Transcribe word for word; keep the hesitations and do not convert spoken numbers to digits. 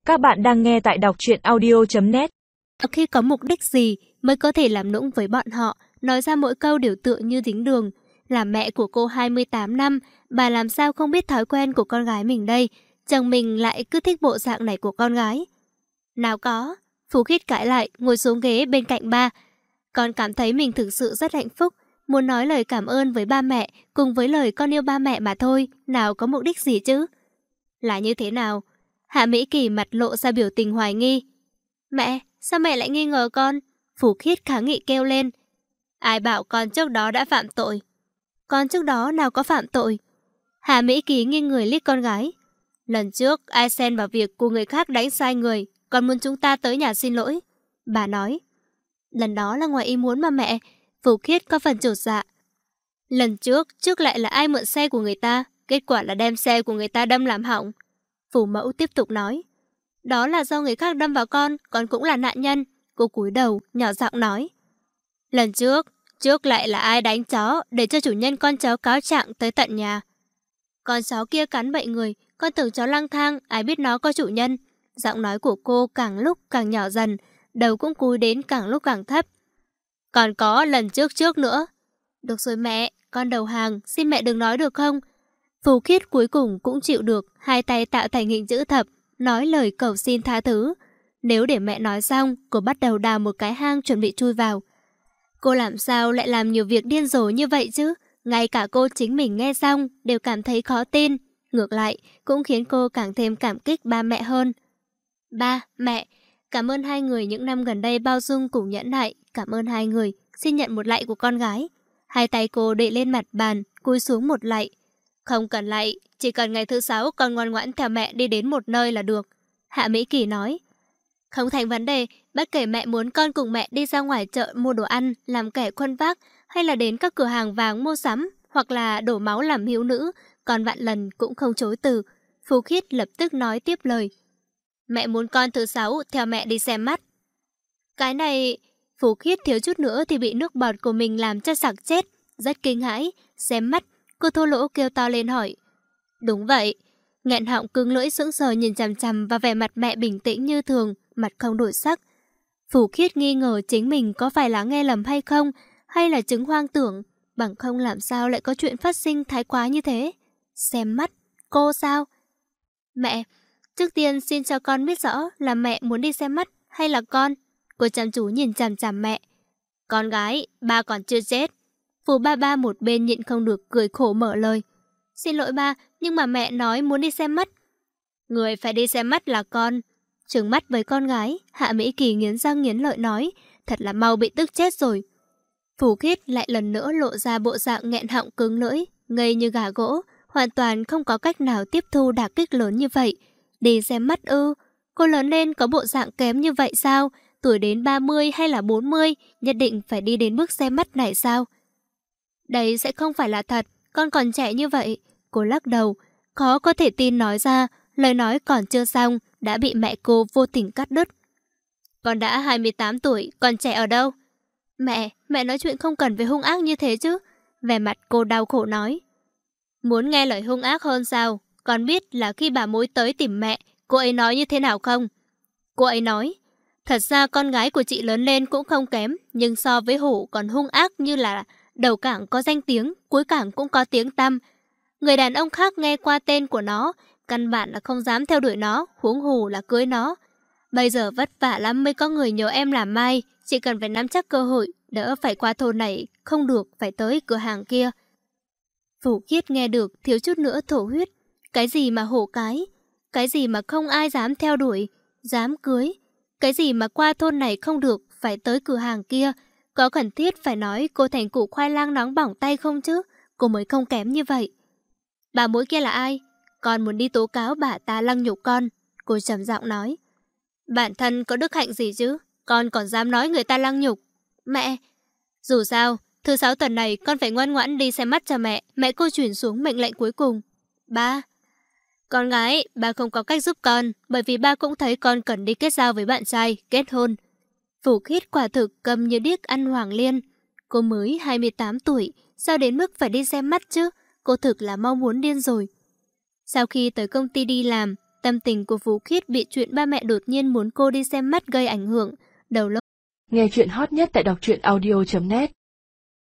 Các bạn đang nghe tại đọc truyện audio chấm net. Khi có mục đích gì mới có thể làm nũng với bọn họ, nói ra mỗi câu đều tựa như dính đường. Là mẹ của cô hai mươi tám năm, bà làm sao không biết thói quen của con gái mình đây. Chồng mình lại cứ thích bộ dạng này của con gái. Nào có, Phú Khiết cãi lại, ngồi xuống ghế bên cạnh ba. Con cảm thấy mình thực sự rất hạnh phúc, muốn nói lời cảm ơn với ba mẹ, cùng với lời con yêu ba mẹ mà thôi, nào có mục đích gì chứ. Là như thế nào? Hạ Mỹ Kỳ mặt lộ ra biểu tình hoài nghi. Mẹ, sao mẹ lại nghi ngờ con? Phú Khiết kháng nghị kêu lên. Ai bảo con trước đó đã phạm tội? Con trước đó nào có phạm tội? Hạ Mỹ Kỳ nghiêng người liếc con gái. Lần trước ai xen vào việc của người khác đánh sai người, còn muốn chúng ta tới nhà xin lỗi. Bà nói. Lần đó là ngoài ý muốn mà mẹ. Phú Khiết có phần chột dạ. Lần trước, trước lại là ai mượn xe của người ta, kết quả là đem xe của người ta đâm làm hỏng. Phù mẫu tiếp tục nói. Đó là do người khác đâm vào con, con cũng là nạn nhân. Cô cúi đầu, nhỏ giọng nói. Lần trước, trước lại là ai đánh chó để cho chủ nhân con chó cáo trạng tới tận nhà. Con chó kia cắn bậy người, con tưởng chó lang thang, ai biết nó có chủ nhân. Giọng nói của cô càng lúc càng nhỏ dần, đầu cũng cúi đến càng lúc càng thấp. Còn có lần trước trước nữa. Được rồi mẹ, con đầu hàng, xin mẹ đừng nói được không? Phú Khiết cuối cùng cũng chịu được, hai tay tạo thành hình chữ thập, nói lời cầu xin tha thứ. Nếu để mẹ nói xong, cô bắt đầu đào một cái hang chuẩn bị chui vào. Cô làm sao lại làm nhiều việc điên rồ như vậy chứ? Ngay cả cô chính mình nghe xong đều cảm thấy khó tin. Ngược lại, cũng khiến cô càng thêm cảm kích ba mẹ hơn. Ba, mẹ, cảm ơn hai người những năm gần đây bao dung cùng nhẫn nại. Cảm ơn hai người, xin nhận một lạy của con gái. Hai tay cô đậy lên mặt bàn, cúi xuống một lạy. Không cần lạy, chỉ cần ngày thứ sáu con ngoan ngoãn theo mẹ đi đến một nơi là được. Hạ Mỹ Kỳ nói. Không thành vấn đề, bất kể mẹ muốn con cùng mẹ đi ra ngoài chợ mua đồ ăn, làm kẻ khuân vác, hay là đến các cửa hàng vàng mua sắm, hoặc là đổ máu làm hiếu nữ, còn vạn lần cũng không chối từ. Phú Khiết lập tức nói tiếp lời. Mẹ muốn con thứ sáu theo mẹ đi xem mắt. Cái này... Phú Khiết thiếu chút nữa thì bị nước bọt của mình làm cho sặc chết. Rất kinh hãi, xem mắt, cô thô lỗ kêu to lên hỏi. Đúng vậy. Nghẹn họng cứng lưỡi sững sờ nhìn chằm chằm vào vẻ mặt mẹ bình tĩnh như thường, mặt không đổi sắc. Phú Khiết nghi ngờ chính mình có phải là nghe lầm hay không, hay là chứng hoang tưởng, bằng không làm sao lại có chuyện phát sinh thái quá như thế. Xem mắt, cô sao? Mẹ, trước tiên xin cho con biết rõ là mẹ muốn đi xem mắt hay là con? Cô chăm chú nhìn chằm chằm mẹ. Con gái, ba còn chưa chết. Phù ba ba một bên nhịn không được cười khổ mở lời. Xin lỗi ba, nhưng mà mẹ nói muốn đi xem mắt. Người phải đi xem mắt là con. Trừng mắt với con gái, Hạ Mỹ Kỳ nghiến răng nghiến lợi nói. Thật là mau bị tức chết rồi. Phú Khiết lại lần nữa lộ ra bộ dạng nghẹn họng cứng lưỡi, ngây như gà gỗ, hoàn toàn không có cách nào tiếp thu đả kích lớn như vậy. Đi xem mắt ư? Cô lớn lên có bộ dạng kém như vậy sao? Tuổi đến ba mươi hay là bốn mươi, nhất định phải đi đến bước xem mắt này sao? Đấy sẽ không phải là thật, con còn trẻ như vậy. Cô lắc đầu, khó có thể tin nói ra, lời nói còn chưa xong, đã bị mẹ cô vô tình cắt đứt. Con đã hai mươi tám tuổi, còn trẻ ở đâu? Mẹ, mẹ nói chuyện không cần phải hung ác như thế chứ. Vẻ mặt cô đau khổ nói. Muốn nghe lời hung ác hơn sao? Con biết là khi bà mối tới tìm mẹ, cô ấy nói như thế nào không? Cô ấy nói, thật ra con gái của chị lớn lên cũng không kém, nhưng so với Hổ còn hung ác như là đầu cảng có danh tiếng, cuối cảng cũng có tiếng tăm. Người đàn ông khác nghe qua tên của nó, căn bản là không dám theo đuổi nó, huống hồ là cưới nó. Bây giờ vất vả lắm mới có người nhờ em làm mai, chỉ cần phải nắm chắc cơ hội, đỡ phải qua thôn này, không được phải tới cửa hàng kia. Phú Khiết nghe được thiếu chút nữa thổ huyết. Cái gì mà hổ cái, cái gì mà không ai dám theo đuổi, dám cưới, cái gì mà qua thôn này không được phải tới cửa hàng kia. Có cần thiết phải nói cô thành củ khoai lang nóng bỏng tay không chứ? Cô mới không kém như vậy. Bà mối kia là ai? Con muốn đi tố cáo bà ta lăng nhục con. Cô trầm giọng nói. Bản thân có đức hạnh gì chứ? Con còn dám nói người ta lăng nhục. Mẹ! Dù sao, thứ sáu tuần này con phải ngoan ngoãn đi xem mắt cho mẹ. Mẹ cô chuyển xuống mệnh lệnh cuối cùng. Ba! Con gái, ba không có cách giúp con, bởi vì ba cũng thấy con cần đi kết giao với bạn trai, kết hôn. Phú Khiết quả thực cầm như điếc ăn hoàng liên. Cô mới hai mươi tám tuổi, sao đến mức phải đi xem mắt chứ? Cô thực là mau muốn điên rồi. Sau khi tới công ty đi làm, Tâm tình của Phú Khiết bị chuyện ba mẹ đột nhiên muốn cô đi xem mắt gây ảnh hưởng. Đầu lâu Nghe chuyện hot nhất tại đọc truyện audio chấm net